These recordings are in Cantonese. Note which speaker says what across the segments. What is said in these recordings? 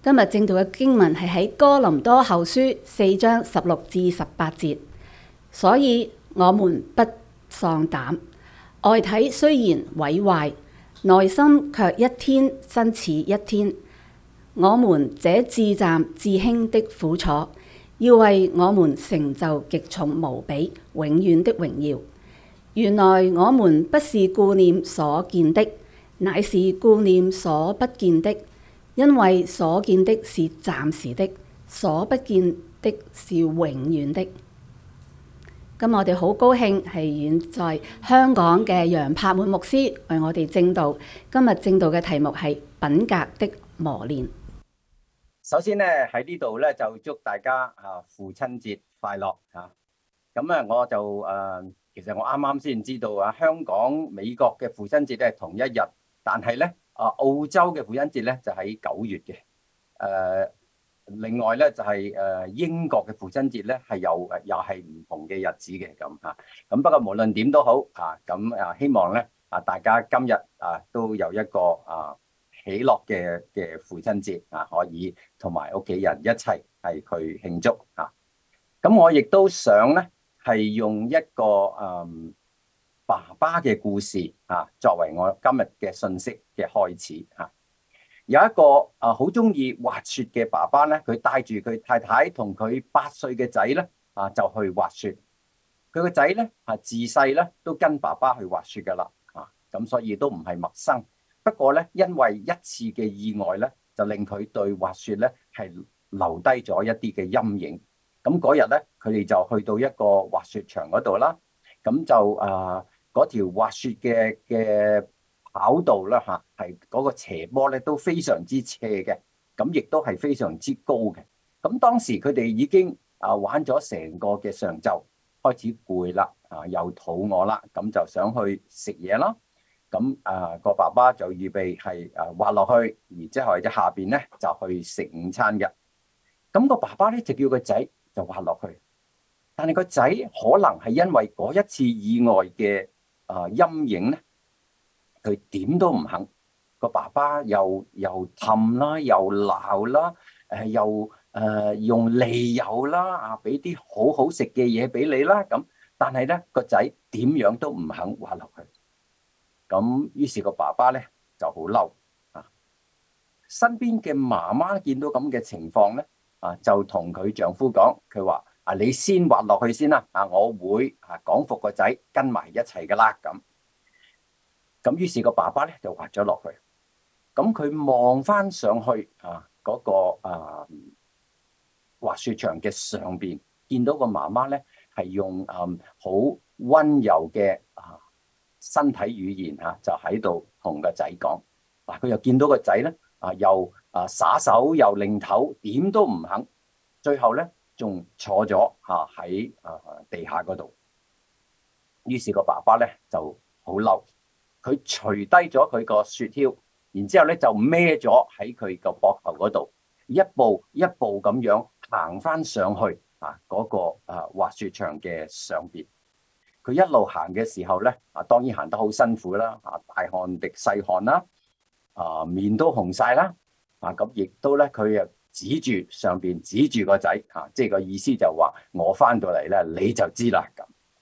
Speaker 1: 今日正道嘅經文係喺哥林多後書4章16至18節，所以我們不喪膽，外體雖然毀壞，內心卻一天新似一天。我們這至暫至輕的苦楚，要為我們成就極重無比、永遠的榮耀。原來我們不是顧念所見的，乃是顧念所不見的。因為所見的是暫時的，所不見的是永遠的。咁我哋好高興係遠在香港嘅楊柏滿牧師為我哋證道。今日證道嘅題目係品格的磨練。
Speaker 2: 首先咧喺呢度咧就祝大家父親節快樂嚇。咁啊我就其實我啱啱先知道香港、美國嘅父親節咧係同一日，但係咧澳洲嘅父親節咧就喺9月嘅。另外咧就係英國嘅父親節咧係又係唔同嘅日子嘅咁嚇。咁不過無論點都好咁希望咧大家今日都有一個喜樂嘅父親節可以同埋屋企人一齊係去慶祝嚇。咁我亦都想咧係用一個爸爸嘅故事作為我今日嘅信息嘅開始嚇。有一個好中意滑雪嘅爸爸咧，佢帶住佢太太同佢8歲嘅仔咧就去滑雪。佢個仔咧自細咧都跟爸爸去滑雪噶啦咁所以都唔係陌生。不過咧因為一次嘅意外咧，就令佢對滑雪咧係留低咗一啲嘅陰影。咁嗰日咧佢哋就去到一個滑雪場嗰度啦。咁就嗰條滑雪嘅跑道啦係嗰個斜坡咧都非常之斜嘅，咁亦都係非常之高嘅。咁當時佢哋已經玩咗成個嘅上晝，開始攰啦又肚餓啦，咁就想去食嘢啦。咁個爸爸就預備係滑落去，然之後喺下邊咧就去食午餐嘅。咁個爸爸咧就叫個仔就滑落去，但係個仔可能係因為嗰一次意外嘅陰影咧，佢點都唔肯。個爸爸又氹啦，又鬧啦，又用利誘啦，俾啲好好食嘅嘢俾你啦。咁但係咧個仔點樣都唔肯滑落去。咁於是個爸爸咧就好嬲身邊嘅媽媽見到咁嘅情況咧就同佢丈夫講，佢話你先滑落去先啦我會講服個仔跟埋一齊噶啦。咁於是個爸爸咧就滑咗落去。咁佢望翻上去嗰個滑雪場嘅上邊，見到個媽媽咧係用好溫柔嘅身體語言就喺度同個仔講。佢又見到個仔咧又耍手又擰頭，點都唔肯。最後咧仲坐咗喺地下嗰度。於是個爸爸咧就好嬲，佢除低咗佢個雪橇，然之後咧就孭咗喺佢個膊頭嗰度，一步一步咁樣行翻上去嗰個滑雪場嘅上邊。佢一路行嘅時候咧當然行得好辛苦啦大汗滴細汗啦面都紅晒啦咁亦都咧佢又指住上邊，指住個仔即係個意思就話我翻到嚟咧你就知啦。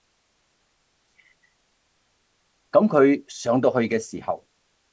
Speaker 2: 咁佢上到去嘅時候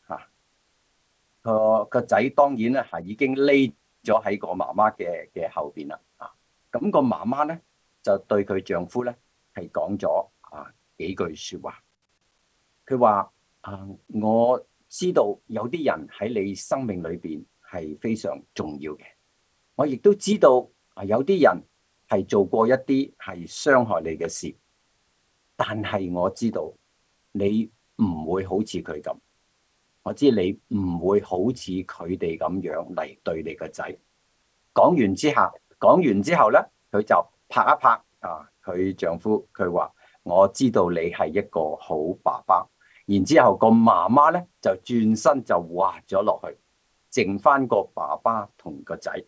Speaker 2: 個仔當然咧已經匿咗喺個媽媽嘅後邊啦咁個媽媽咧就對佢丈夫咧係講咗幾句說話。佢話我知道有啲人喺你生命裏邊係非常重要嘅，我亦都知道有啲人係做過一啲係傷害你嘅事，但係我知道你唔會好似佢咁，我知你唔會好似佢哋咁樣嚟對你個仔。講完之後咧，佢就拍一拍佢丈夫，佢話我知道你係一個好爸爸。然之後個媽媽咧就轉身就滑咗落去，剩翻個爸爸同個仔。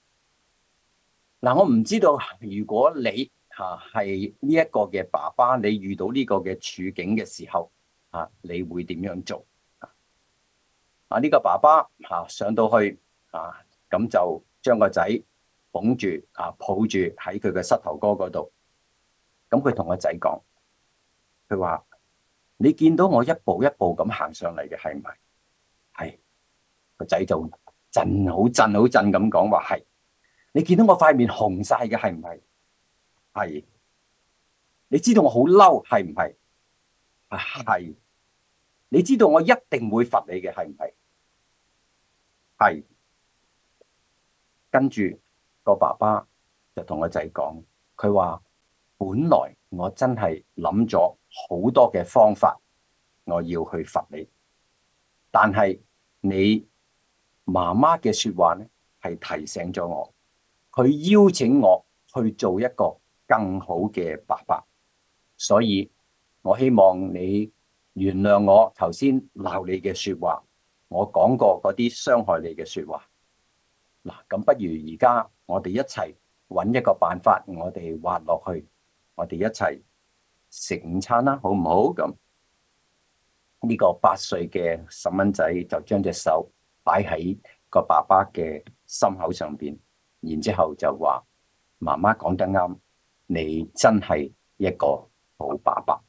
Speaker 2: 我唔知道如果你係呢一個嘅爸爸，你遇到呢個嘅處境嘅時候你會點樣做？呢個爸爸上到去咁就將個仔捧住抱住喺佢嘅膝頭哥嗰度。咁佢同個仔講，佢話：你見到我一步一步咁行上嚟嘅係唔係？係。個仔就好震咁講話係。你見到我塊面紅晒嘅係唔係？係。你知道我好嬲係唔係？係。你知道我一定會罰你嘅係唔係？係。跟住個爸爸就同個仔講，佢話：本來我真係諗咗好多嘅方法，我要去罰你，但係你媽媽嘅說話呢，係提醒咗我，佢邀請我去做一個更好嘅爸爸，所以我希望你原諒我頭先鬧你嘅說話，我講過嗰啲傷害你嘅說話。嗱，咁不如而家我哋一齊揾一個辦法，我哋滑落去，我哋一齊食午餐啦，好唔好？咁呢個8歲嘅細蚊仔就將隻手擺喺個爸爸嘅心口上邊，然之後就話：媽媽講得啱，你真係一個好爸爸。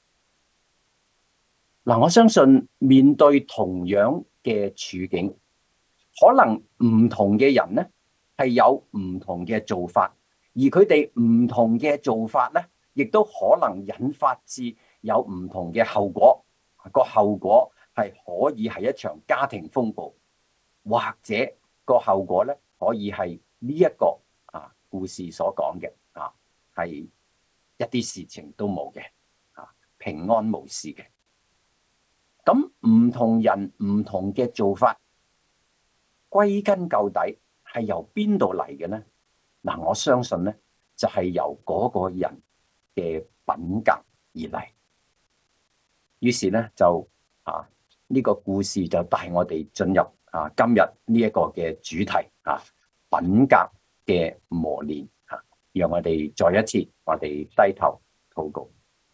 Speaker 2: 嗱，我相信面對同樣嘅處境，可能唔同嘅人呢係有唔同嘅做法，而佢哋唔同嘅做法呢，亦都可能引發至有唔同嘅後果。個後果係可以係一場家庭風暴，或者個後果呢可以係呢一個故事所講嘅係一啲事情都冇嘅平安無事嘅。咁唔同人唔同嘅做法，歸根究底係由邊度嚟嘅呢？嗱，我相信呢就係由嗰個人嘅品格而嚟。於是呢就呢個故事就帶我哋進入今日呢一個嘅主題品格嘅磨練。讓我哋再一次我哋低頭禱告。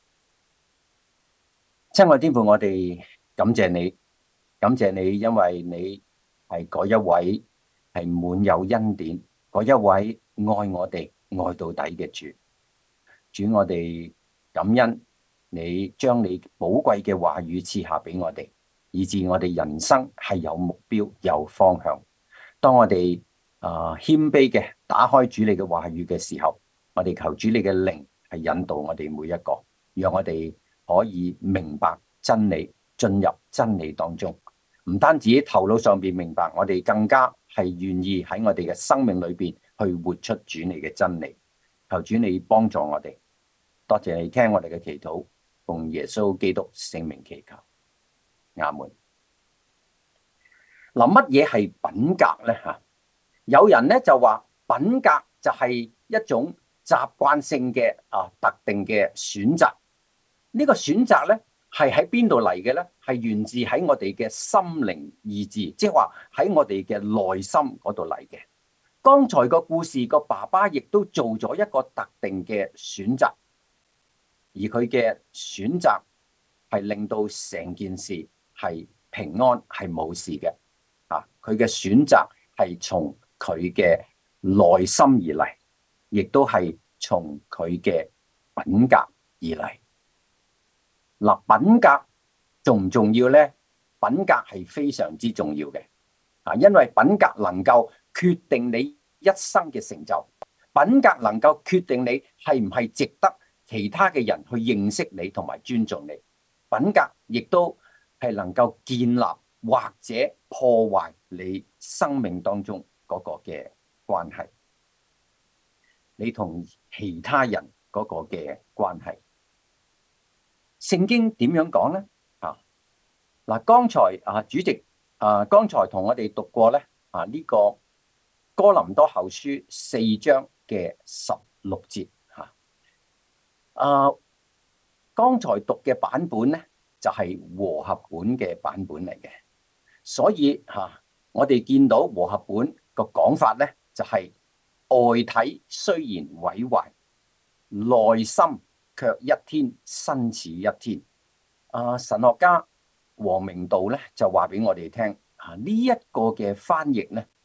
Speaker 2: 親愛天父，我哋感謝你，感謝你，因為你係嗰一位係滿有恩典，嗰一位愛我哋愛到底嘅主。主，我哋感恩你將你寶貴嘅話語賜下俾我哋，以致我哋人生係有目標有方向。當我哋謙卑嘅打開主你嘅話語嘅時候，我哋求主你嘅靈係引導我哋每一個，讓我哋可以明白真理，進入真理當中。唔單止頭腦上邊明白，我哋更加係願意喺我哋嘅生命裏邊去活出主你嘅真理。求主你幫助我哋，多謝你聽我哋嘅祈禱，奉耶穌基督聖名祈求，阿門。嗱，乜嘢係品格呢？有人咧就話品格就係一種習慣性嘅特定嘅選擇。呢個選擇咧係喺邊度嚟嘅咧？係源自喺我哋嘅心靈意志，即係話喺我哋嘅內心嗰度嚟嘅。剛才個故事個爸爸亦都做咗一個特定嘅選擇，而佢嘅選擇係令到成件事係平安係冇事嘅。佢嘅選擇係從佢嘅內心而嚟，亦都係從佢嘅品格而嚟。嗱，品格重唔重要呢？品格係非常之重要嘅，因為品格能夠決定你一生嘅成就，品格能夠決定你係唔係值得其他嘅人去認識你同埋尊重你。品格亦都係能夠建立或者破壞你生命當中嗰個嘅關係，你同其他人嗰個嘅關係。聖經點樣講呢？剛才主席剛才同我哋讀過咧呢個哥林多後書4章嘅16節剛才讀嘅版本咧就係和合本嘅版本嚟嘅，所以我哋見到和合本個講法咧就係外體雖然毀壞，內心卻一天新似一天。神學家黃明道咧就話俾我哋聽，呢一個嘅翻譯咧，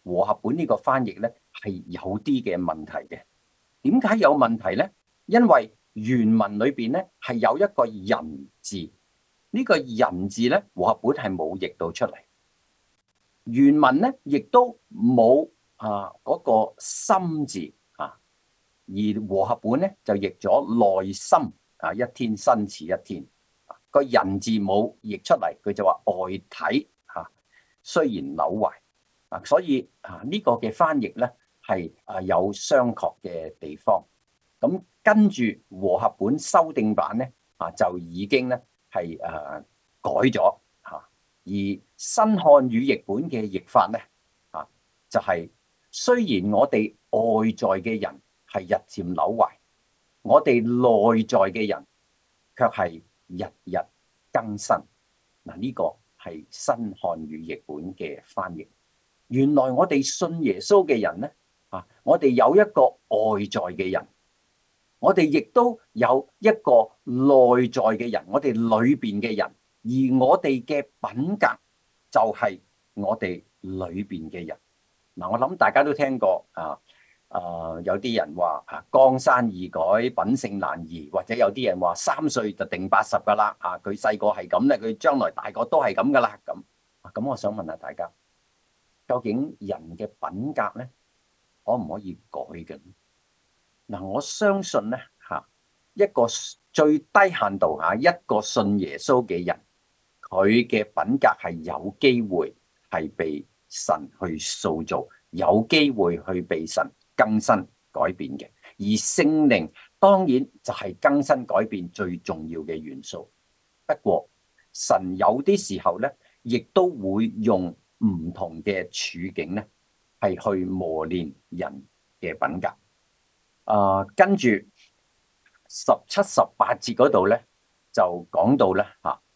Speaker 2: 和合本呢個翻譯咧係有啲嘅問題嘅。點解有問題咧？因為原文裏邊咧係有一個人字，呢個人字咧和合本係冇譯到出嚟。原文咧亦都冇嗰個心字啊，而和合本咧就譯咗內心一天新似一天。個人字冇譯出嚟，佢就話外體雖然朽壞所以呢個嘅翻譯咧係有相確嘅地方。咁跟住和合本修訂版咧就已經咧係改咗而新漢語譯本嘅譯法咧就係雖然我哋外在嘅人係日漸朽壞，我哋內在嘅人卻係日日更新。呢個係新漢語譯本嘅翻譯。原來我哋信耶穌嘅人咧我哋有一個外在嘅人，我哋亦都有一個內在嘅人，我哋裏邊嘅人，而我哋嘅品格就係我哋裏邊嘅人。我諗大家都聽過有啲人話江山易改，品性難移，或者有啲人話3歲就定80噶啦佢細個係咁咧，佢將來大個都係咁噶啦。咁我想問下大家，究竟人嘅品格咧可唔可以改嘅？我相信咧一個最低限度一個信耶穌嘅人，佢嘅品格係有機會係被神去塑造，有機會去被神更新改變嘅。而聖靈當然就係更新改變最重要嘅元素。不過神有啲時候咧，亦都會用唔同嘅處境咧，係去磨練人嘅品格。跟住17、18節嗰度咧，就講到咧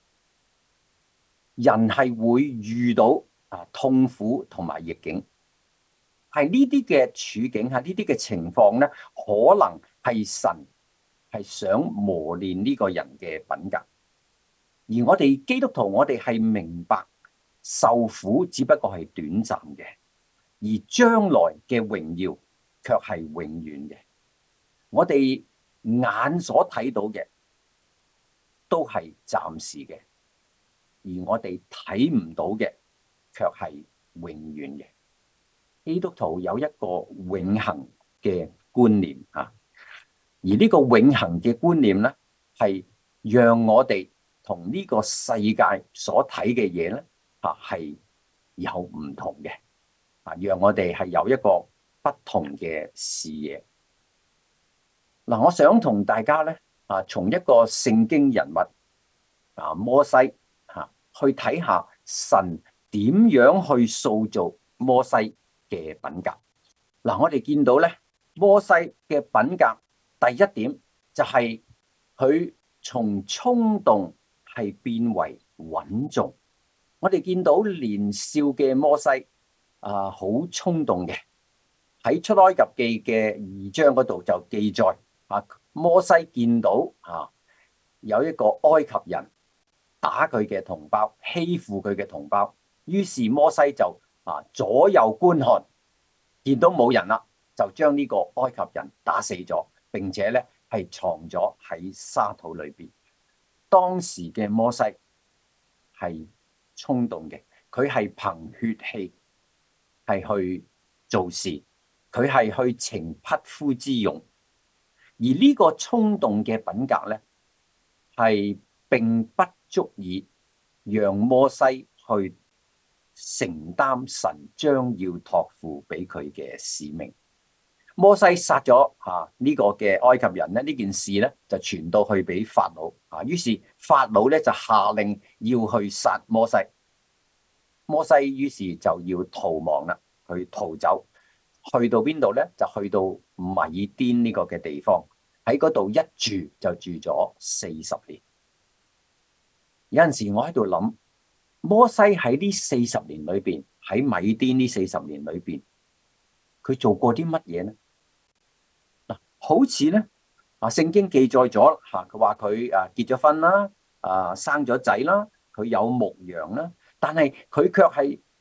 Speaker 2: 人係會遇到痛苦同埋逆境，係呢啲嘅處境呢啲嘅情況咧，可能係神係想磨練呢個人嘅品格。而我哋基督徒，我哋係明白受苦只不過係短暫嘅，而將來嘅榮耀卻係永遠嘅。我哋眼所睇到嘅都係暫時嘅，而我哋睇唔到嘅卻係永遠嘅。基督徒有一個永恆嘅觀念而呢個永恆嘅觀念咧，係讓我哋同呢個世界所睇嘅嘢咧係有唔同嘅讓我哋係有一個不同嘅視野。我想同大家咧從一個聖經人物摩西去睇下神點樣去塑造摩西嘅品格。我哋見到咧摩西嘅品格第一點就係佢從衝動係變為穩重。我哋見到年少嘅摩西好衝動嘅，喺出埃及記嘅2章嗰度就記載摩西見到有一個埃及人打佢嘅同胞，欺負佢嘅同胞，於是摩西就左右觀看，見到冇人啦，就將呢個埃及人打死咗，並且咧係藏咗喺沙土裏邊。當時嘅摩西係衝動嘅，佢係憑血氣係去做事，佢係去逞匹夫之勇。而呢個衝動嘅品格咧，係並不足以讓摩西去承擔神將要託付俾佢嘅使命。摩西殺咗呢個嘅埃及人咧，呢件事咧就傳到去俾法老於是法老咧就下令要去殺摩西。摩西於是就要逃亡啦，去逃走。去到邊度咧？就去到米甸呢個嘅地方，喺嗰度一住就住咗40年。有陣時我喺度諗，摩西喺呢40年裏邊，喺米甸呢40年裏邊，佢做過啲乜嘢呢？好似咧聖經記載咗佢話佢結咗婚啦，生咗仔啦，佢有牧羊啦，但係佢卻係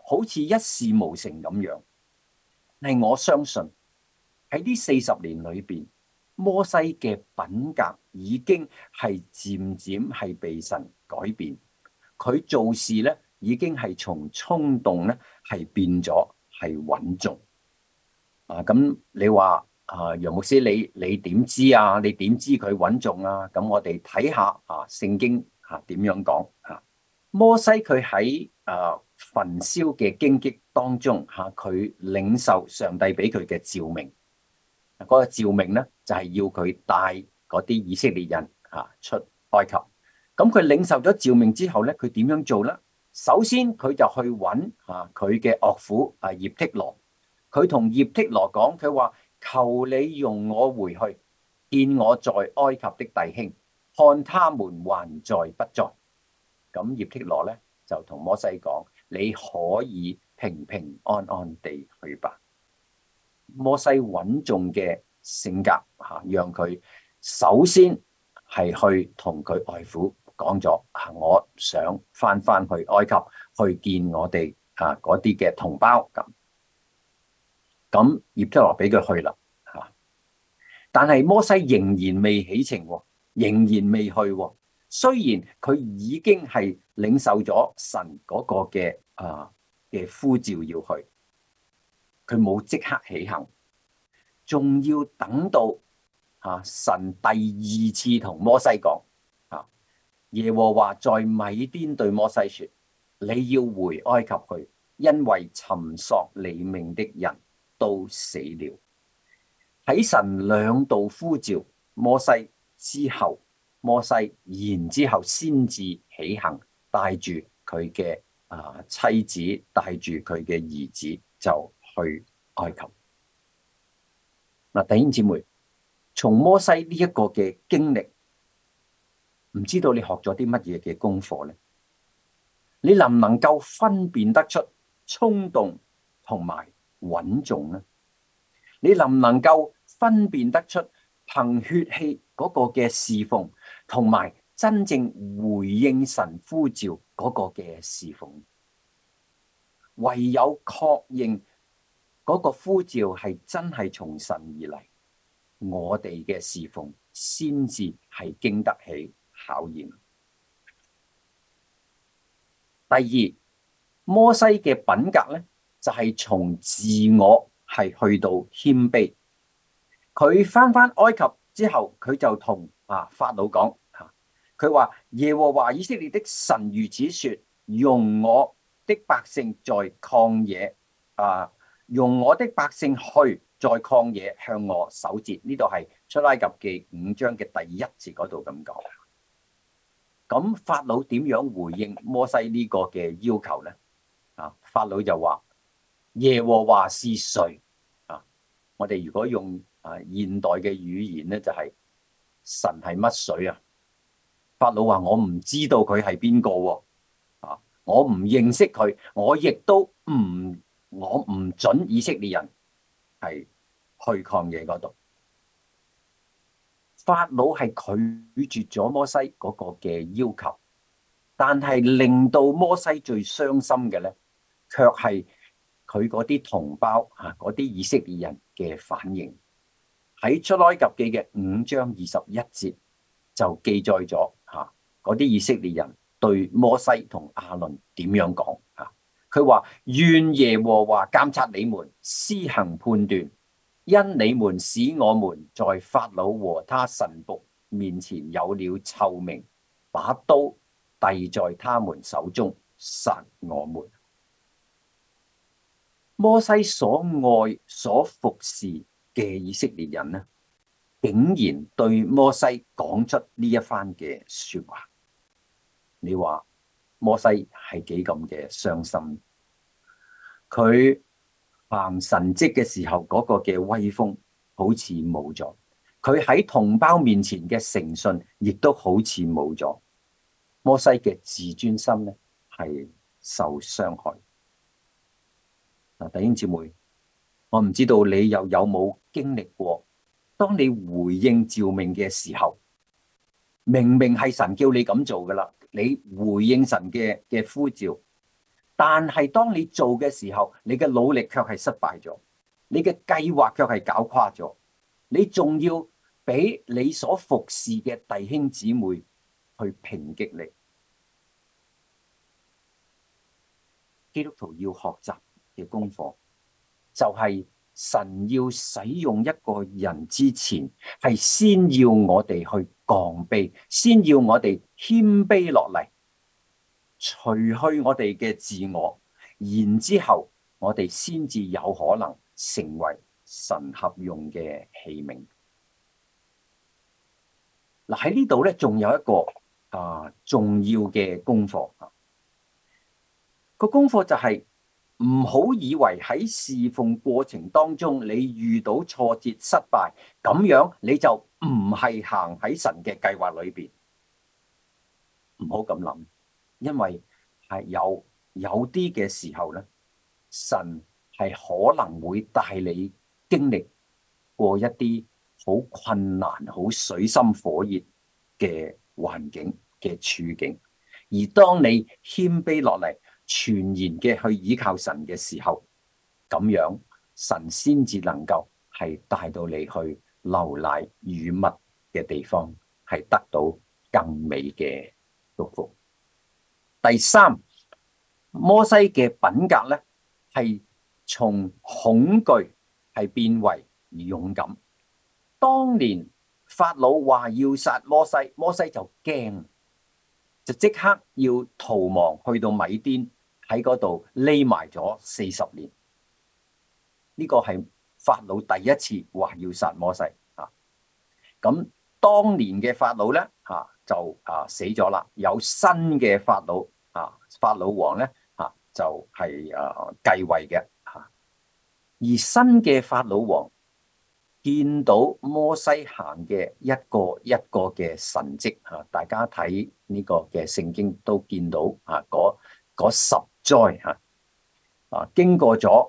Speaker 2: 好似一事無成咁樣。但係我相信喺呢40年裏邊，摩西嘅品格已經係漸漸係被神改變。佢做事咧已經係從衝動咧係變咗係穩重。咁你話楊牧師，你點知啊？你點知佢穩重啊？咁我哋睇下聖經點樣講。摩西佢喺焚燒嘅荊棘當中佢領受上帝俾佢嘅召命。嗰個召命咧就係要佢帶嗰啲以色列人出埃及。咁佢領受咗召命之後咧，佢點樣做咧？首先佢就去揾佢嘅岳父葉忒羅。佢同葉忒羅講，佢話：求你容我回去見我在埃及的弟兄，看他們還在不在。咁葉忒羅咧就同摩西講：你可以平平安安地去吧。摩西穩重嘅性格讓佢首先係去同佢外父講咗：我想翻去埃及去見我哋嗰啲嘅同胞。咁葉忒羅俾佢去啦，但係摩西仍然未起程，仍然未去。雖然佢已經係領受咗神嗰個嘅呼召要去，佢冇即刻起行，仲要等到神第2次同摩西講，耶和華在米甸對摩西說：你要回埃及去，因為尋索你命的人都死了。喺神2度呼召摩西之後，摩西然之後先至起行，帶住佢嘅妻子，帶住佢嘅兒子就去埃及。弟兄姊妹，從摩西呢一個嘅經歷，唔知道你學咗啲乜嘢嘅功課呢？你能唔能夠分辨得出衝動同埋穩重呢？你能唔能夠分辨得出憑血氣嗰個嘅侍奉，同埋真正回應神呼召嗰個嘅侍奉？唯有確認嗰個呼召係真係從神而嚟，我哋嘅侍奉先至係經得起考驗。第二，摩西嘅品格咧，就係從自我係去到謙卑。佢翻埃及之後，佢就同法老講，佢話：耶和華以色列的神如此說，容我的百姓在曠野容我的百姓去在曠野向我守節。呢度係出埃及記5章嘅第1節嗰度咁講。咁法老點樣回應摩西呢個嘅要求呢？法老就話：耶和華是誰？我哋如果用現代嘅語言咧，就係神係乜水啊？法老話：我唔知道佢係邊個喎，我唔認識佢，我亦都唔准以色列人係去曠野嗰度。法老係拒絕咗摩西嗰個嘅要求，但係令到摩西最傷心嘅咧，卻係佢嗰啲同胞嗰啲以色列人嘅反應。喺出埃及記嘅5章21節就記載咗嗰啲以色列人對摩西同亞倫點樣講。佢話：願耶和華監察你們，施行判斷，因你們使我們在法老和他臣僕面前有了臭名，把刀遞在他們手中，殺我們。摩西所愛所服侍嘅以色列人呢，竟然對摩西講出呢一番嘅說話。你話摩西係幾咁嘅傷心？佢行神蹟嘅時候嗰個嘅威風好似冇咗，佢喺同胞面前嘅誠信亦都好似冇咗。摩西嘅自尊心咧係受傷害。弟兄姊妹，我唔知道你又有冇經歷過，當你回應召命嘅時候，明明係神叫你咁做噶啦，你回應神嘅呼召， 但係當你做嘅時候，你嘅努力卻係失敗咗，你嘅計劃卻係搞垮咗，你仲要俾你所服侍嘅弟兄姊妹去抨擊你。基督徒要學習嘅功課就係神要使用一個人之前，係先要我哋去降卑，先要我哋謙卑落嚟，除去我哋嘅自我，然之後我哋先至有可能成為神合用嘅器皿。嗱，喺呢度咧，仲有一個重要嘅功課。個功課就係唔好以為喺侍奉過程當中，你遇到挫折失敗，咁樣你就唔係行喺神嘅計劃裏邊。唔好咁諗，因為係有啲嘅時候咧，神係可能會帶你經歷過一啲好困難、好水深火熱嘅環境嘅處境，而當你謙卑落嚟，全然嘅去依靠神嘅時候，咁樣神先至能夠係帶到你去流奶與蜜嘅地方，係得到更美嘅祝福。第三，摩西嘅品格咧，係從恐懼係變為勇敢。當年法老話要殺摩西，摩西就驚，就即刻要逃亡去到米甸，喺嗰度匿埋咗40年。呢個係法老第一次話要殺摩西啊。咁當年嘅法老咧就死咗啦，有新嘅法老法老王咧就係繼位嘅而新嘅法老王見到摩西行嘅一個一個嘅神蹟大家睇呢個嘅聖經都見到嗰10災經過咗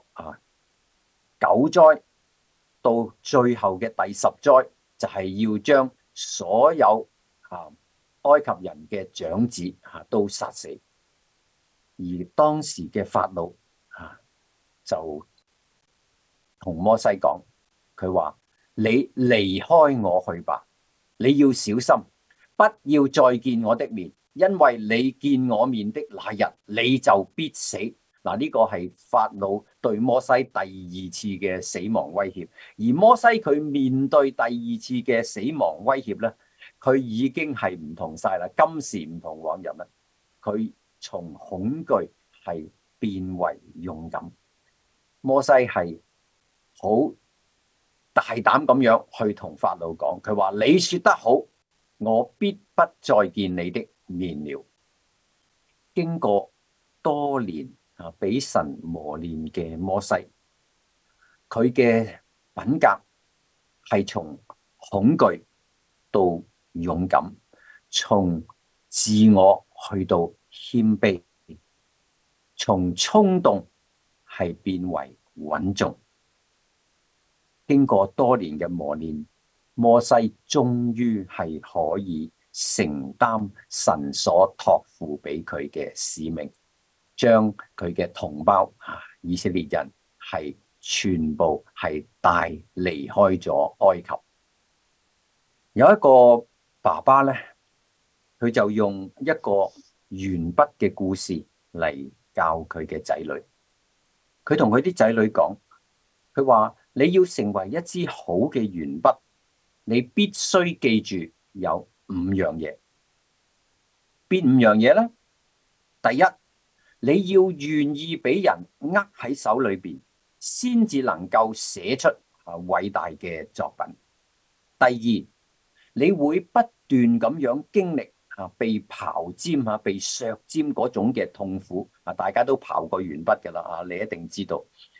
Speaker 2: 9災，到最後嘅第10災就係要將所有埃及人嘅長子都殺死。而當時嘅法老就同摩西講，佢話你離開我去吧，你要小心，不要再見我的面，因為你見我面的那日，你就必死。嗱，呢個係法老對摩西第2次嘅死亡威脅，而摩西佢面對第2次嘅死亡威脅咧，佢已經係唔同晒啦，今時唔同往日啦，佢從恐懼係變為勇敢。摩西係好大膽咁樣去同法老講，佢話你說得好，我必不再見你的面了。經過多年俾神磨練嘅摩西，佢嘅品格係從恐懼到勇敢，從自我去到謙卑，從衝動係變為穩重。經過多年嘅磨練，摩西終於係可以承擔神所託付俾佢嘅使命，將佢嘅同胞以色列人係全部係帶離開咗埃及。有一個爸爸咧，佢就用一個鉛筆嘅故事嚟教佢嘅仔女。佢同佢啲仔女講，佢話你要成為一支好嘅鉛筆，你必須記住有5樣嘢。邊5樣嘢咧？第一，你要願意俾人握喺手裏邊，先至能夠寫出偉大嘅作品。第二，你會不斷咁樣經歷被刨尖被削尖嗰種嘅痛苦大家都刨過鉛筆噶啦你一定知道。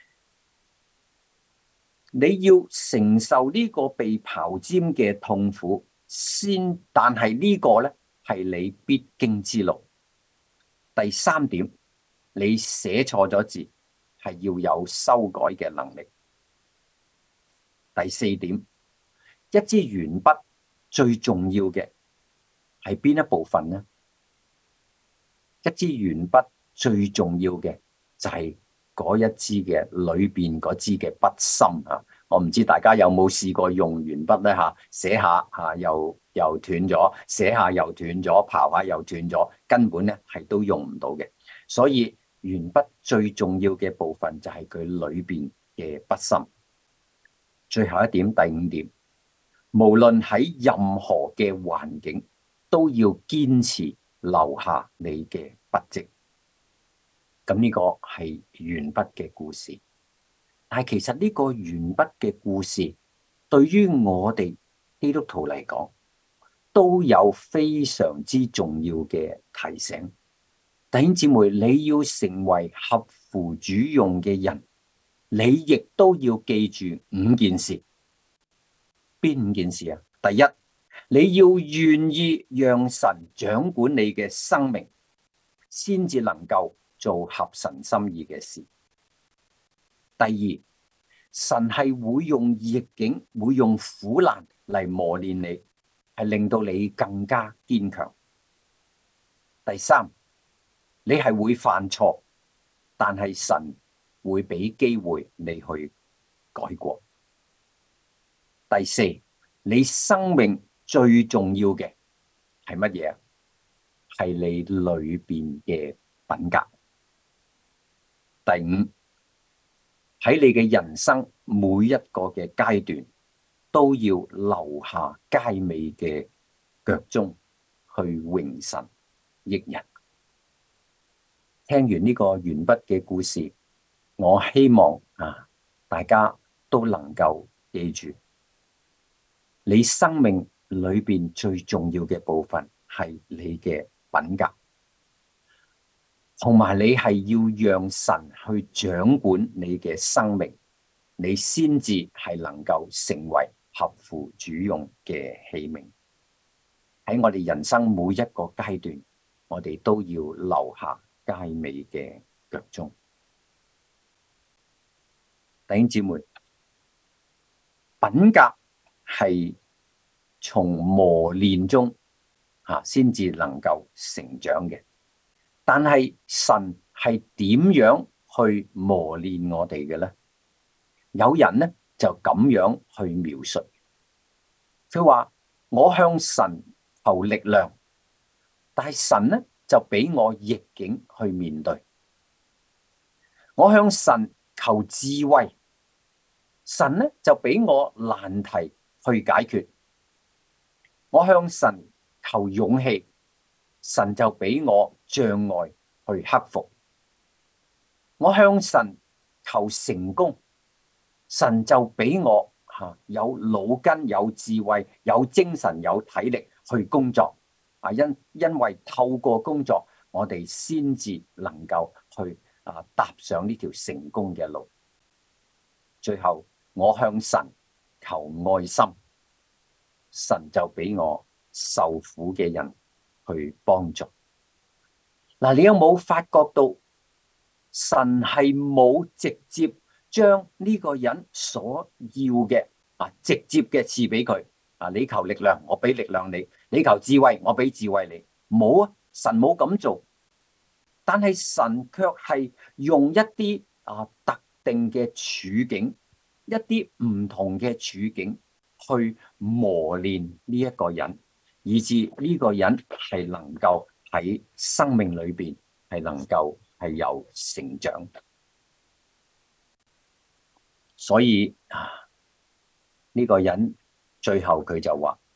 Speaker 2: 你要承受呢個被刨尖嘅痛苦先，但係呢個咧係你必經之路。第3點，你寫錯咗字係要有修改嘅能力。第4點，一支鉛筆最重要嘅係邊一部分呢？一支鉛筆最重要嘅就係嗰一支嘅裏邊嗰支嘅筆芯啊！我唔知大家有冇試過用鉛筆咧嚇，寫下嚇又斷咗，寫下又斷咗，刨下又斷咗，根本咧係都用唔到嘅。所以鉛筆最重要嘅部分就係佢裏邊嘅筆芯。最後一點，第五點，無論喺任何嘅環境，都要堅持留下你嘅筆跡。咁呢個係鉛筆嘅故事。但係其實呢個鉛筆嘅故事，對於我哋基督徒嚟講，都有非常之重要嘅提醒。弟兄姊妹，你要成為合乎主用嘅人，你亦都要記住五件事。邊五件事啊？第一，你要願意讓神掌管你嘅生命，先至能夠做合神心意嘅事。第二，神係會用逆境，會用苦難嚟磨練你，係令到你更加堅強。第三，你係會犯錯，但係神會俾機會你去改過。第四，你生命最重要嘅係乜嘢？係你裏邊嘅品格。第五，喺你嘅人生每一個嘅階段，都要留下佳美嘅腳蹤，去榮神益人。聽完呢個鉛筆嘅故事，我希望大家都能夠記住，你生命裏邊最重要嘅部分係你嘅品格，同埋你係要讓神去掌管你嘅生命，你先至係能夠成為合乎主用嘅器皿。喺我哋人生每一個階段，我哋都要留下佳美嘅腳蹤。弟兄姊妹，品格係從磨練中先至能夠成長嘅。但係神係點樣去磨練我哋嘅咧？有人咧就咁樣去描述，佢話我向神求力量，但係神咧就俾我逆境去面對。我向神求智慧，神咧就俾我難題去解決。我向神求勇氣，神就俾我障礙去克服。我向神求成功，神就俾我有腦筋、有智慧、有精神、有體力去工作。因為透過工作，我哋先至能夠去踏上呢條成功嘅路。最後，我向神求愛心，神就俾我受苦嘅人去幫助。你有冇發覺到神係冇直接將呢個人所要嘅直接嘅賜俾佢？你求力量，我俾力量你；你求智慧，我俾智慧你。冇啊，神冇咁做。但係神卻係用一啲特定嘅處境，一啲唔同嘅處境去磨練呢一個人，以致呢個人係能夠喺生命裏邊係能夠係有成長。所以呢個人最後佢就話，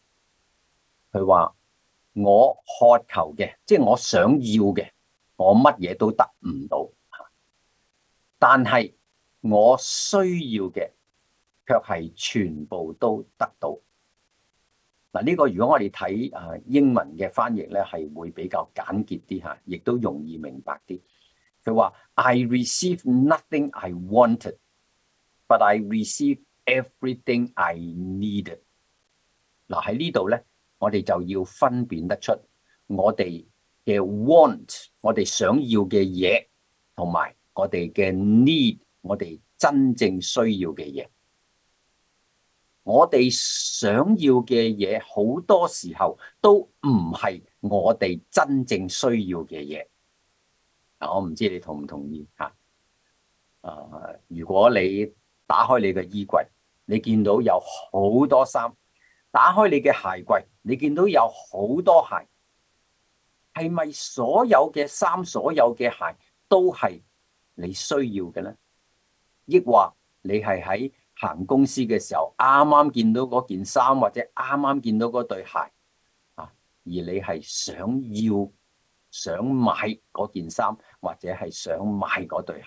Speaker 2: 我渴求嘅，即係我想要嘅，我乜嘢都得唔到，但係我需要嘅卻係全部都得到。呢個如果我哋睇英文嘅翻譯咧，係會比較簡潔啲亦都容易明白啲。佢話 I received nothing I wanted, but I received everything I needed。喺呢度咧，我哋就要分辨得出我哋嘅 want， 我哋想要嘅嘢，同埋我哋嘅 need， 我哋真正需要嘅嘢。我哋想要嘅嘢好多時候都唔係我哋真正需要嘅嘢。 我唔知你同唔同意嚇？如果你打開你嘅衣櫃，你見到有好多衫；打開你嘅鞋櫃，你見到有好多鞋。係咪所有嘅衫、所有嘅鞋都係你需要嘅咧？抑或你係喺行公司嘅時候，啱啱見到嗰件衫，或者啱啱見到嗰對鞋啊，而你係想買嗰件衫，或者係想買嗰對鞋？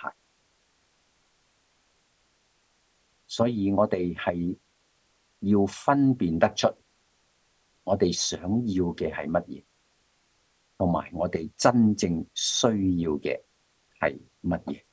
Speaker 2: 所以我哋係要分辨得出，我哋想要嘅係乜嘢，同埋我哋真正需要嘅係乜嘢。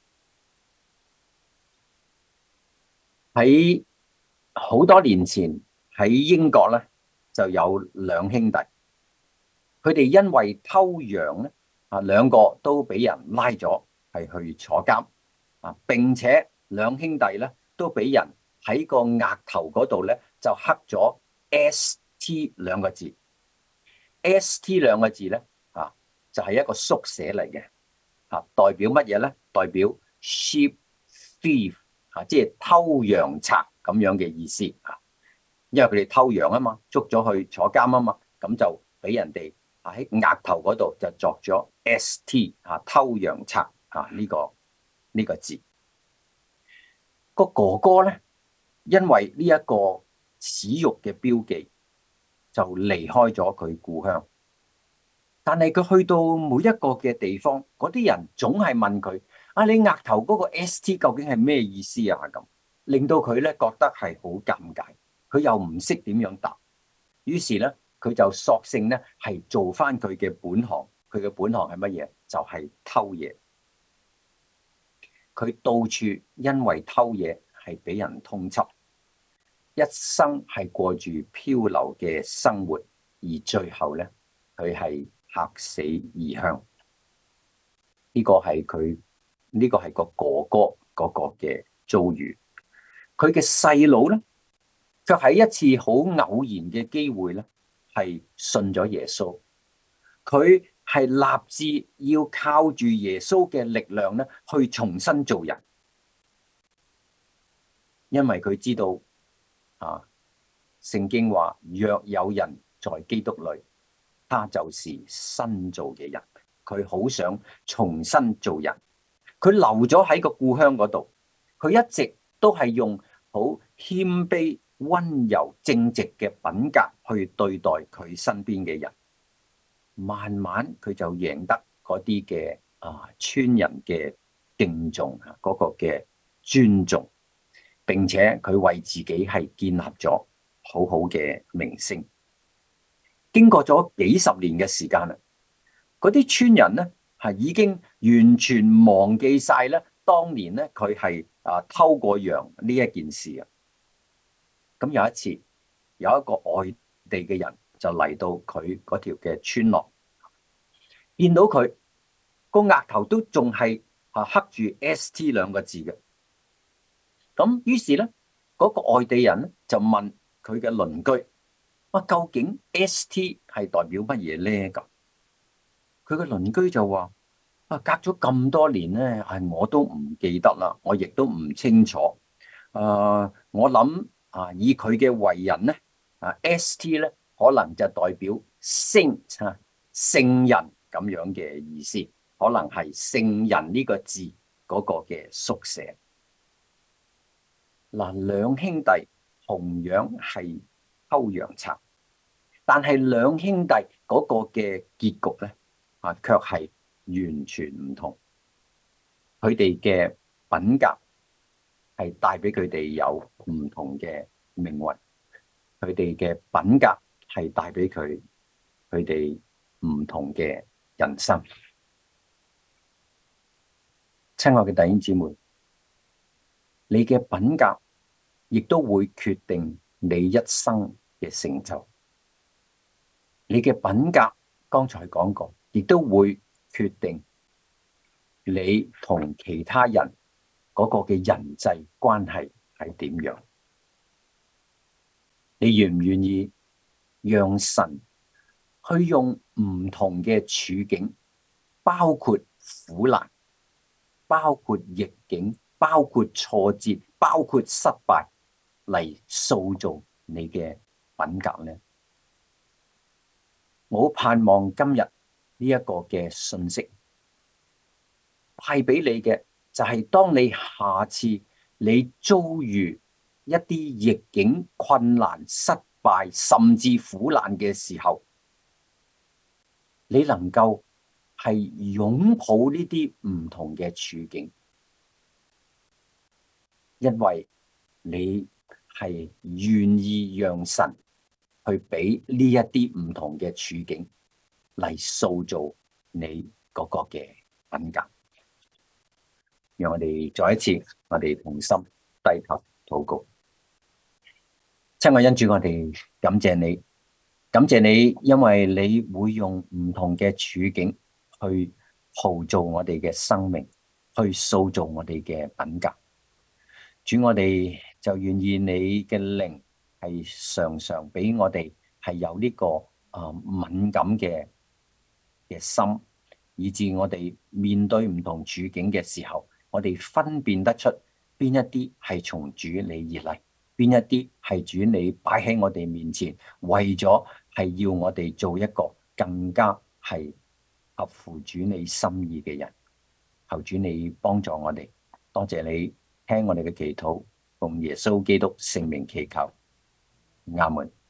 Speaker 2: 喺好多年前喺英國咧，就有兩兄弟，佢哋因為偷羊咧，兩個都俾人拉咗，係去坐監並且兩兄弟咧都俾人喺個額頭嗰度咧就刻咗 ST 兩個字。ST 兩個字咧就係一個縮寫嚟嘅代表乜嘢咧？代表 sheep thief 即係偷羊賊咁樣嘅意思因為佢哋偷羊啊嘛，捉咗去坐監啊嘛，咁就俾人哋喺額頭嗰度就作咗 ST 偷羊賊呢個字。個哥哥咧，因為呢一個恥辱嘅標記，就離開咗佢故鄉。但係佢去到每一個嘅地方，嗰啲人總係問佢：你額頭嗰個 ST 究竟係咩意思啊？咁令到佢咧覺得係好尷尬，佢又唔識點樣答。於是咧，佢就索性咧係做翻佢嘅本行。佢嘅本行係乜嘢？就係偷嘢。佢到處因為偷嘢係俾人通緝，一生係過住漂流嘅生活，而最後咧佢係客死異鄉。呢個係個哥哥嗰個嘅遭遇。佢嘅細佬咧，卻喺一次好偶然嘅機會咧，係信咗耶穌。佢係立志要靠住耶穌嘅力量咧，去重新做人。因為佢知道聖經話：若有人在基督裏，他就是新造嘅人。佢好想重新做人。佢留咗喺個故鄉嗰度，佢一直都係用好謙卑、溫柔、正直嘅品格去對待佢身邊嘅人。慢慢佢就贏得嗰啲嘅村人嘅敬重嗰個嘅尊重，並且佢為自己係建立咗好好嘅名聲。經過咗幾十年嘅時間啦，嗰啲村人咧已經完全忘記晒咧當年咧佢係偷過羊呢一件事啊。咁有一次，有一個外地嘅人就嚟到佢嗰條嘅村落，見到佢個額頭都仲係刻住 ST 兩個字嘅。咁於是咧，嗰個外地人咧就問佢嘅鄰居：究竟 ST 係代表乜嘢咧？咁佢嘅鄰居就話：隔咗咁多年咧，我都唔記得啦，我亦都唔清楚。我諗以佢嘅為人咧，ST 咧可能就代表聖人咁樣嘅意思，可能係聖人呢個字嗰個嘅縮寫。兩兄弟同樣係偷羊賊，但係兩兄弟嗰個嘅結局咧卻係完全唔同。佢哋嘅品格係帶俾佢哋有唔同嘅命運，佢哋嘅品格係帶俾佢哋唔同嘅人生。親愛嘅弟兄姊妹，你嘅品格亦都會決定你一生嘅成就。你嘅品格剛才講過，亦都會決定你同其他人嗰個嘅人際關係係點樣。你願唔願意讓神去用唔同嘅處境，包括苦難，包括逆境，包括挫折，包括失敗，嚟塑造你嘅品格呢？我好盼望今日呢一個嘅信息帶俾你嘅，就係當你下次你遭遇一啲逆境、困難、失敗，甚至苦難嘅時候，你能夠係擁抱呢啲唔同嘅處境，因為你係願意讓神去俾呢一啲唔同嘅處境嚟塑造你嗰個嘅品格。讓我哋再一次，我哋同心低頭禱告。親愛恩主，我哋感謝你，感謝你，因為你會用唔同嘅處境去塑造我哋嘅生命，去塑造我哋嘅品格。主，我哋就願意你嘅靈係常常俾我哋係有呢個敏感嘅心，以致我哋面對唔同處境嘅時候，我哋分辨得出邊一啲係從主你而嚟，邊一啲係主你擺喺我哋面前，為咗係要我哋做一個更加係合乎主你心意嘅人。求主你幫助我哋，多謝你聽我哋嘅祈禱，奉耶穌基督聖名祈求，阿門。